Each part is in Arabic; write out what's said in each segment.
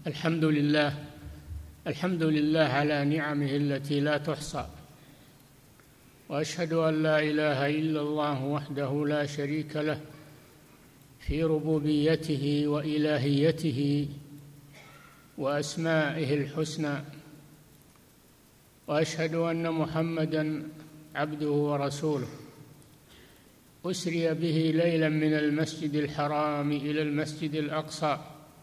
الحمد لله. الحمد لله على نعمه التي لا تحصى، وأشهد أن لا إله إلا الله وحده لا شريك له في ربوبيته وإلهيته وأسمائه الحسنى، وأشهد أن محمدًا عبده ورسوله أسري به ليلا من المسجد الحرام إلى المسجد الأقصى،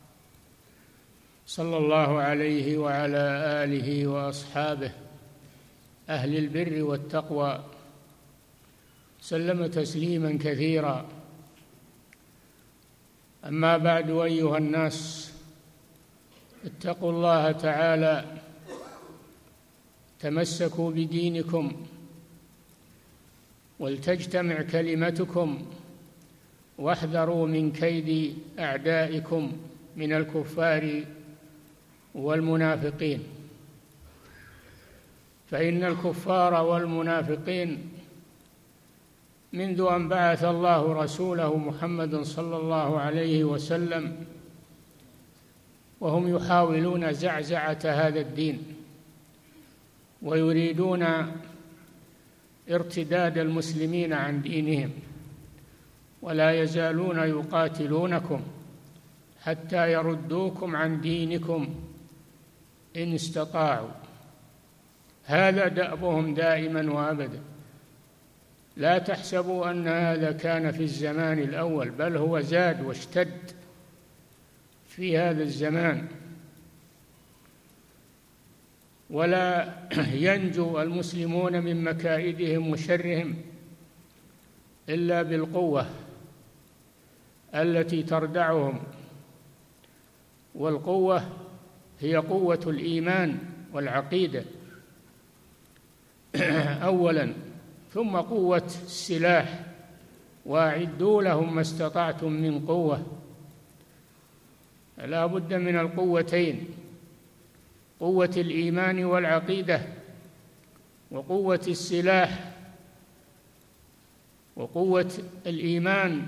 صلى الله عليه وعلى آله وأصحابه أهل البر والتقوى، سلم تسليما كثيرا. أما بعد، أيها الناس، اتقوا الله تعالى، تمسكوا بدينكم ولتجتمع كلمتكم، واحذروا من كيد أعدائكم من الكفار والمنافقين، فإن الكفار والمنافقين منذ أن بعث الله رسوله محمد صلى الله عليه وسلم وهم يحاولون زعزعة هذا الدين، ويريدون ارتداد المسلمين عن دينهم، ولا يزالون يقاتلونكم حتى يردوكم عن دينكم إن استطاعوا. هذا دأبهم دائما وأبدا. لا تحسبوا أن هذا كان في الزمان الأول، بل هو زاد واشتد في هذا الزمان، ولا ينجو المسلمون من مكائدهم وشرهم إلا بالقوة التي تردعهم، والقوة هي قوة الإيمان والعقيدة أولا، ثم قوة السلاح، وأعدوا لهم ما استطعتم من قوة. لا بد من القوتين، قوة الإيمان والعقيدة، وقوة السلاح. وقوة الإيمان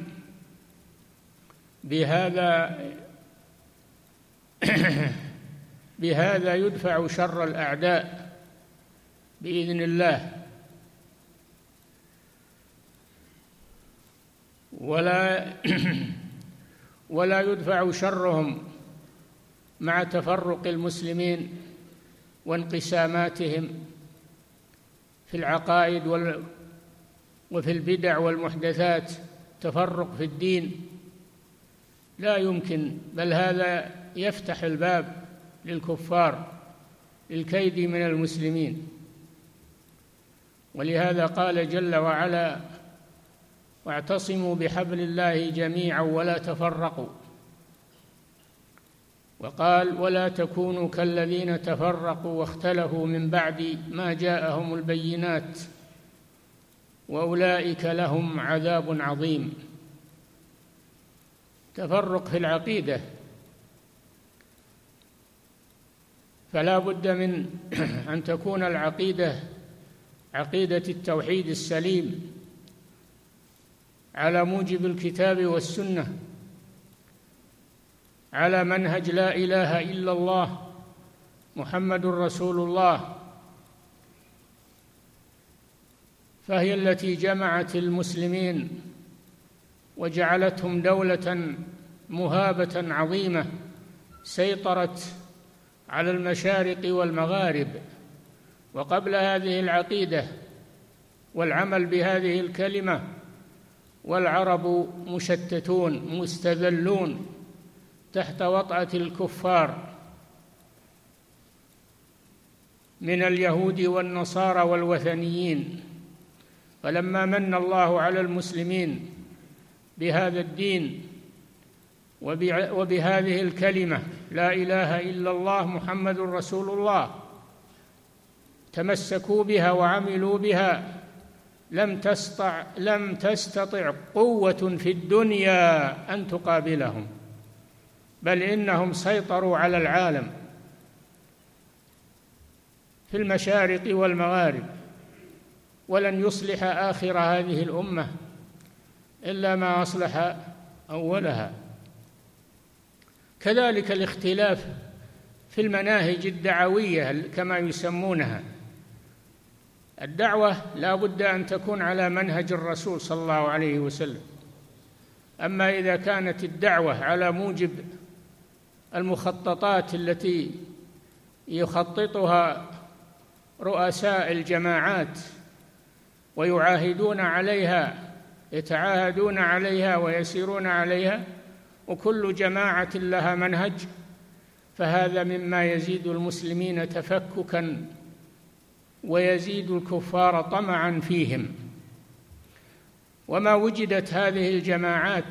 بهذا يدفع شر الأعداء بإذن الله، ولا يدفع شرهم مع تفرق المسلمين وانقساماتهم في العقائد وفي البدع والمحدثات. تفرق في الدين لا يمكن، بل هذا يفتح الباب للكفار للكيد من المسلمين. ولهذا قال جل وعلا: واعتصموا بحبل الله جميعا ولا تفرقوا. وقال: ولا تكونوا كالذين تفرقوا واختلفوا من بعد ما جاءهم البينات وأولئك لهم عذاب عظيم. تفرق في العقيدة، فلا بد من أن تكون العقيدة عقيدة التوحيد السليم على موجب الكتاب والسنة، على منهج لا إله إلا الله محمد رسول الله، فهي التي جمعت المسلمين وجعلتهم دولة مهابة عظيمة سيطرت على المشارق والمغارب. وقبل هذه العقيدة والعمل بهذه الكلمة والعرب مشتتون مستذلون تحت وطأة الكفار من اليهود والنصارى والوثنيين. فلما من الله على المسلمين بهذا الدين وبهذه الكلمة لا إله إلا الله محمد رسول الله، تمسكوا بها وعملوا بها، لم تستطع قوة في الدنيا أن تقابلهم، بل إنهم سيطروا على العالم في المشارق والمغارب، ولن يصلح آخر هذه الأمة إلا ما أصلح أولها. كذلك الاختلاف في المناهج الدعوية كما يسمونها. الدعوة لا بد أن تكون على منهج الرسول صلى الله عليه وسلم. أما إذا كانت الدعوة على موجب المخططات التي يخططها رؤساء الجماعات ويعاهدون عليها، يتعاهدون عليها ويسيرون عليها، وكل جماعة لها منهج، فهذا مما يزيد المسلمين تفككا ويزيد الكفار طمعا فيهم. وما وجدت هذه الجماعات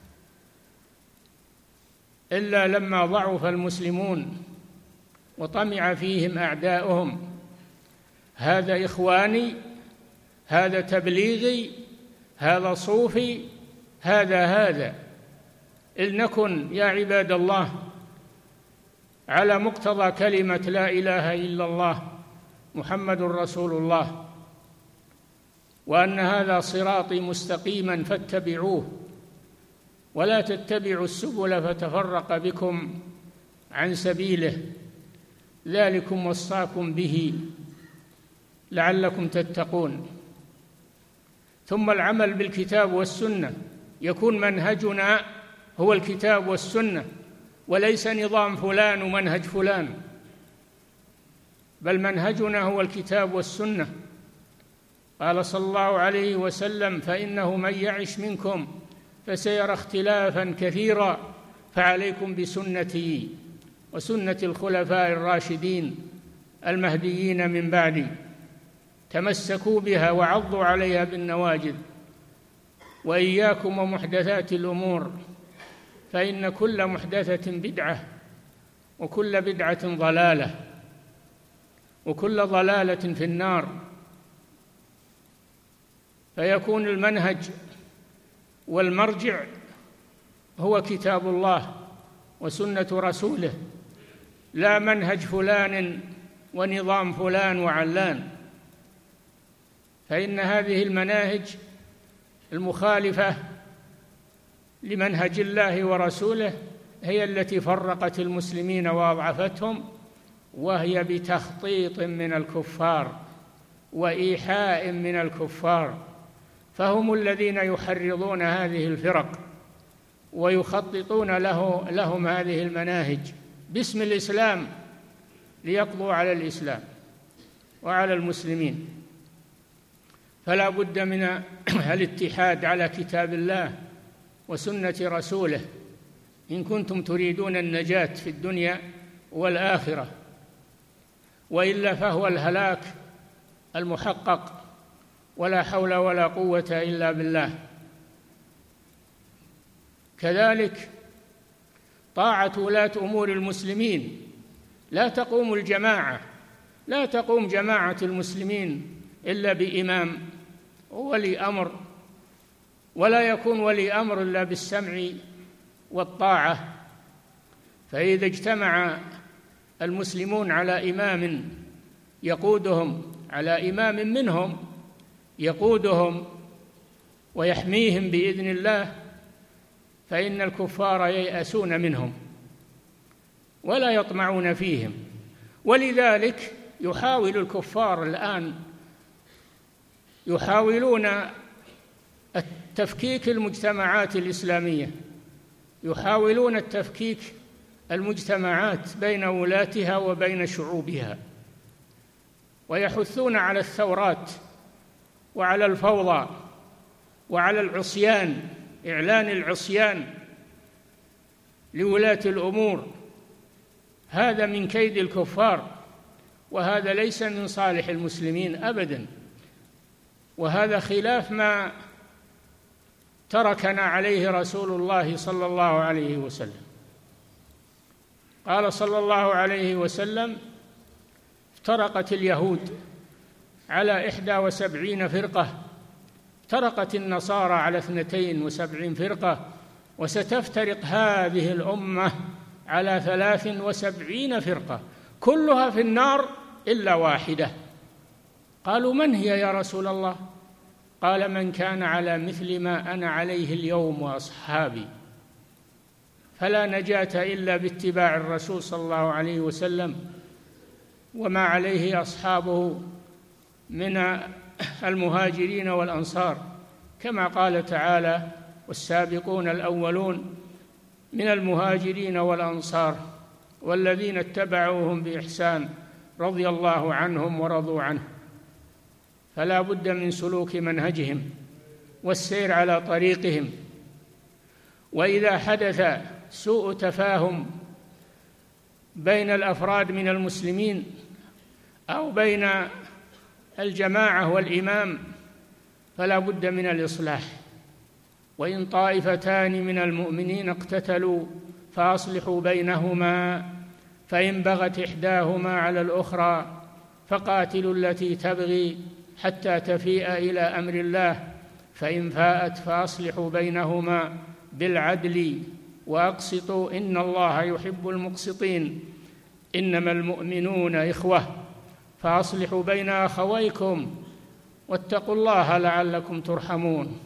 إلا لما ضعف المسلمون وطمع فيهم أعداؤهم، هذا إخواني، هذا تبليغي، هذا صوفي، هذا لنكن يا عباد الله على مقتضى كلمة لا إله إلا الله محمد رسول الله، وأن هذا صراطي مستقيما فاتبعوه ولا تتبعوا السبل فتفرق بكم عن سبيله، ذلكم وصاكم به لعلكم تتقون. ثم العمل بالكتاب والسنة، يكون منهجنا هو الكتاب والسنة وليس نظام فلان ومنهج فلان، بل منهجنا هو الكتاب والسنة. قال صلى الله عليه وسلم: فإنه من يعش منكم فسيرى اختلافا كثيرا فعليكم بسنتي وسنة الخلفاء الراشدين المهديين من بعدي، تمسكوا بها وعضوا عليها بالنواجذ، وإياكم ومحدثات الأمور، فإن كل محدثة بدعة وكل بدعة ضلالة وكل ضلالة في النار. فيكون المنهج والمرجع هو كتاب الله وسنة رسوله، لا منهج فلان ونظام فلان وعلان. فإن هذه المناهج المخالفة لمنهج الله ورسوله هي التي فرقت المسلمين وأضعفتهم، وهي بتخطيط من الكفار وإيحاء من الكفار، فهم الذين يحرضون هذه الفرق ويخططون لهم هذه المناهج باسم الإسلام ليقضوا على الإسلام وعلى المسلمين. فلا بد من الاتحاد على كتاب الله وسنة رسوله إن كنتم تريدون النجاة في الدنيا والآخرة، وإلا فهو الهلاك المحقق، ولا حول ولا قوة إلا بالله. كذلك طاعة ولاة أمور المسلمين، لا تقوم جماعة المسلمين إلا بإمام وولي أمر، ولا يكون ولي أمر إلا بالسمع والطاعة. فإذا اجتمع المسلمون على إمام يقودهم، على إمام منهم يقودهم ويحميهم بإذن الله، فإن الكفار ييأسون منهم ولا يطمعون فيهم. ولذلك يحاول الكفار الآن يحاولون تفكيك المجتمعات الإسلامية، يحاولون التفكيك المجتمعات بين ولاتها وبين شعوبها، ويحثون على الثورات وعلى الفوضى وعلى العصيان، إعلان العصيان لولاة الأمور. هذا من كيد الكفار، وهذا ليس من صالح المسلمين أبدا، وهذا خلاف ما تركنا عليه رسول الله صلى الله عليه وسلم. قال صلى الله عليه وسلم: افترقت اليهود على 71 فرقة، افترقت النصارى على 72 فرقة، وستفترق هذه الأمة على 73 فرقة كلها في النار إلا واحدة. قالوا: من هي يا رسول الله؟ قال: من كان على مثل ما أنا عليه اليوم وأصحابي. فلا نجاة إلا باتباع الرسول صلى الله عليه وسلم وما عليه أصحابه من المهاجرين والأنصار، كما قال تعالى: والسابقون الأولون من المهاجرين والأنصار والذين اتبعوهم بإحسان رضي الله عنهم ورضوا عنه. فلا بد من سلوك منهجهم والسير على طريقهم. وإذا حدث سوء تفاهم بين الأفراد من المسلمين أو بين الجماعة والإمام فلا بد من الإصلاح. وإن طائفتان من المؤمنين اقتتلوا فأصلحوا بينهما فإن بغت إحداهما على الأخرى فقاتلوا التي تبغي حتى تفيء إلى أمر الله فإن فاءت فأصلحوا بينهما بالعدل وأقسطوا إن الله يحب المقسطين إنما المؤمنون إخوة فأصلحوا بين أخويكم واتقوا الله لعلكم ترحمون.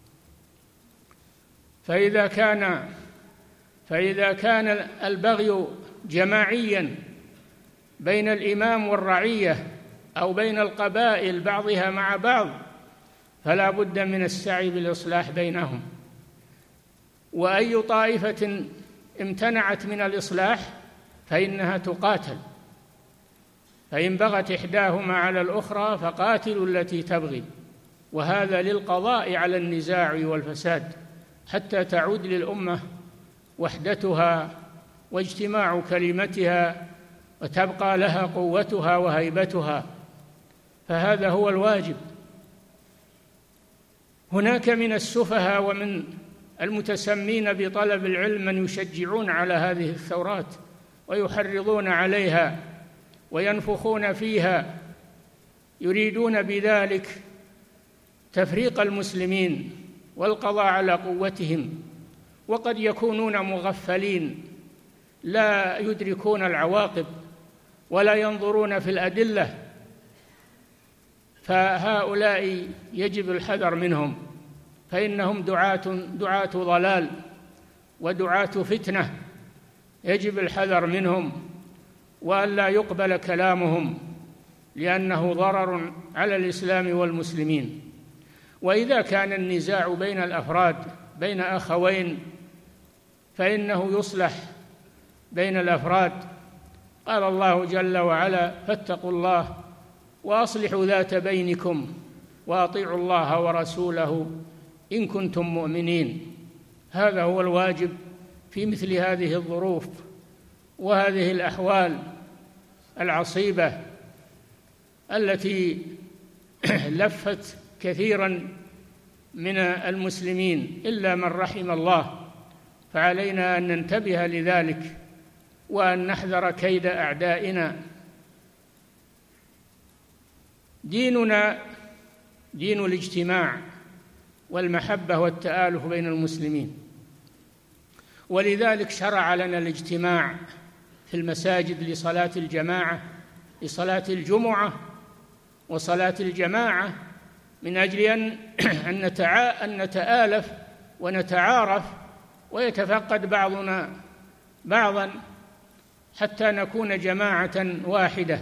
فإذا كان البغي جماعيا بين الإمام والرعية أو بين القبائل بعضها مع بعض فلا بد من السعي بالإصلاح بينهم. وأي طائفة امتنعت من الإصلاح فإنها تقاتل، فإن بغت إحداهما على الأخرى فقاتلوا التي تبغي، وهذا للقضاء على النزاع والفساد حتى تعود للأمة وحدتها واجتماع كلمتها وتبقى لها قوتها وهيبتها، فهذا هو الواجب. هناك من السفهاء ومن المتسمين بطلب العلم من يشجعون على هذه الثورات ويحرضون عليها وينفخون فيها، يريدون بذلك تفريق المسلمين والقضاء على قوتهم، وقد يكونون مغفلين لا يدركون العواقب ولا ينظرون في الأدلة، فهؤلاء يجب الحذر منهم، فإنهم دعاة ضلال ودعاة فتنة، يجب الحذر منهم وأن لا يقبل كلامهم لأنه ضرر على الإسلام والمسلمين. وإذا كان النزاع بين الأفراد بين أخوين فإنه يصلح بين الأفراد. قال الله جل وعلا: فاتقوا الله وأصلحوا ذات بينكم وأطيعوا الله ورسوله إن كنتم مؤمنين. هذا هو الواجب في مثل هذه الظروف وهذه الأحوال العصيبة التي لفت كثيرا من المسلمين إلا من رحم الله، فعلينا أن ننتبه لذلك وأن نحذر كيد أعدائنا. ديننا دين الاجتماع والمحبة والتآلف بين المسلمين، ولذلك شرع لنا الاجتماع في المساجد لصلاة الجماعة، لصلاة الجمعة وصلاة الجماعة، من أجل أن نتآلف ونتعارف ويتفقد بعضنا بعضا حتى نكون جماعة واحدة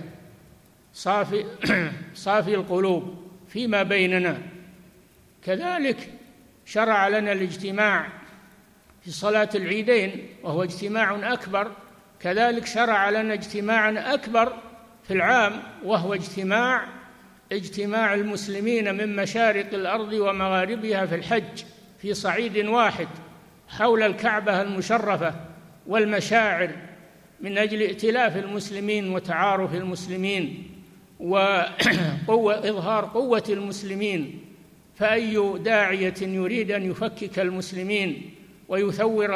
صافي القلوب فيما بيننا. كذلك شرع لنا الاجتماع في صلاة العيدين وهو اجتماع أكبر، كذلك شرع لنا اجتماعا أكبر في العام وهو اجتماع المسلمين من مشارق الأرض ومغاربها في الحج في صعيد واحد حول الكعبة المشرفة والمشاعر، من أجل ائتلاف المسلمين وتعارف المسلمين وإظهار قوة المسلمين. فأي داعية يريد أن يفكك المسلمين ويثور